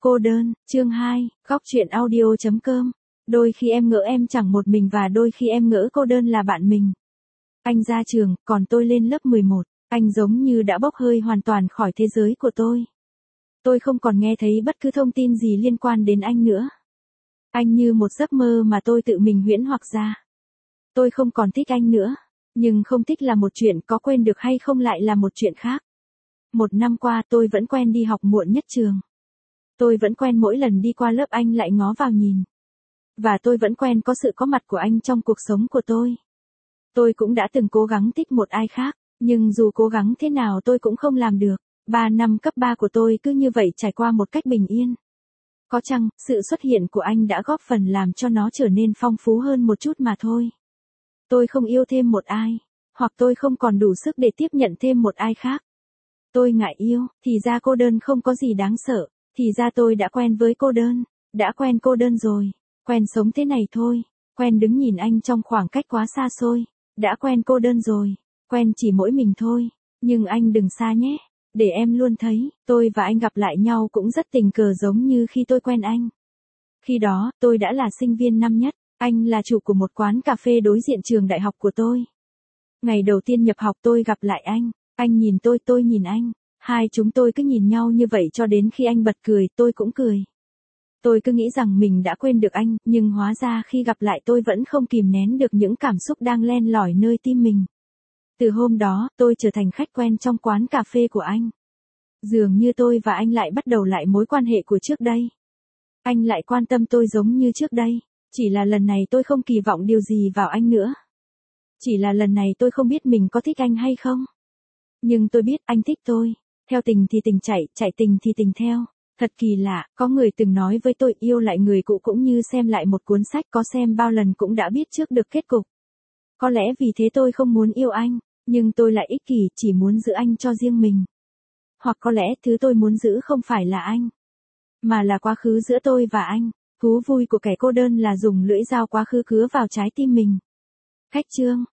Cô đơn, chương 2, góc truyện audio.com. Đôi khi em ngỡ em chẳng một mình và đôi khi em ngỡ cô đơn là bạn mình. Anh ra trường, còn tôi lên lớp 11. Anh giống như đã bốc hơi hoàn toàn khỏi thế giới của tôi. Tôi không còn nghe thấy bất cứ thông tin gì liên quan đến anh nữa. Anh như một giấc mơ mà tôi tự mình huyễn hoặc ra. Tôi không còn thích anh nữa. Nhưng không thích là một chuyện, có quên được hay không lại là một chuyện khác. 1 năm qua tôi vẫn quen đi học muộn nhất trường. Tôi vẫn quen mỗi lần đi qua lớp anh lại ngó vào nhìn. Và tôi vẫn quen có sự có mặt của anh trong cuộc sống của tôi. Tôi cũng đã từng cố gắng thích một ai khác, nhưng dù cố gắng thế nào tôi cũng không làm được. 3 năm cấp 3 của tôi cứ như vậy trải qua một cách bình yên. Có chăng, sự xuất hiện của anh đã góp phần làm cho nó trở nên phong phú hơn một chút mà thôi. Tôi không yêu thêm một ai, hoặc tôi không còn đủ sức để tiếp nhận thêm một ai khác. Tôi ngại yêu, thì ra cô đơn không có gì đáng sợ. Thì ra tôi đã quen với cô đơn, đã quen cô đơn rồi, quen sống thế này thôi, quen đứng nhìn anh trong khoảng cách quá xa xôi, đã quen cô đơn rồi, quen chỉ mỗi mình thôi, nhưng anh đừng xa nhé, để em luôn thấy, tôi và anh gặp lại nhau cũng rất tình cờ giống như khi tôi quen anh. Khi đó, tôi đã là sinh viên năm nhất, anh là chủ của một quán cà phê đối diện trường đại học của tôi. Ngày đầu tiên nhập học tôi gặp lại anh nhìn tôi nhìn anh. Hai chúng tôi cứ nhìn nhau như vậy cho đến khi anh bật cười, tôi cũng cười. Tôi cứ nghĩ rằng mình đã quên được anh, nhưng hóa ra khi gặp lại tôi vẫn không kìm nén được những cảm xúc đang len lỏi nơi tim mình. Từ hôm đó, tôi trở thành khách quen trong quán cà phê của anh. Dường như tôi và anh lại bắt đầu lại mối quan hệ của trước đây. Anh lại quan tâm tôi giống như trước đây, chỉ là lần này tôi không kỳ vọng điều gì vào anh nữa. Chỉ là lần này tôi không biết mình có thích anh hay không. Nhưng tôi biết anh thích tôi. Theo tình thì tình chạy tình thì tình theo. Thật kỳ lạ, có người từng nói với tôi yêu lại người cũ cũng như xem lại một cuốn sách, có xem bao lần cũng đã biết trước được kết cục. Có lẽ vì thế tôi không muốn yêu anh, nhưng tôi lại ích kỷ, chỉ muốn giữ anh cho riêng mình. Hoặc có lẽ thứ tôi muốn giữ không phải là anh, mà là quá khứ giữa tôi và anh. Thú vui của kẻ cô đơn là dùng lưỡi dao quá khứ cứa vào trái tim mình. Khách chương.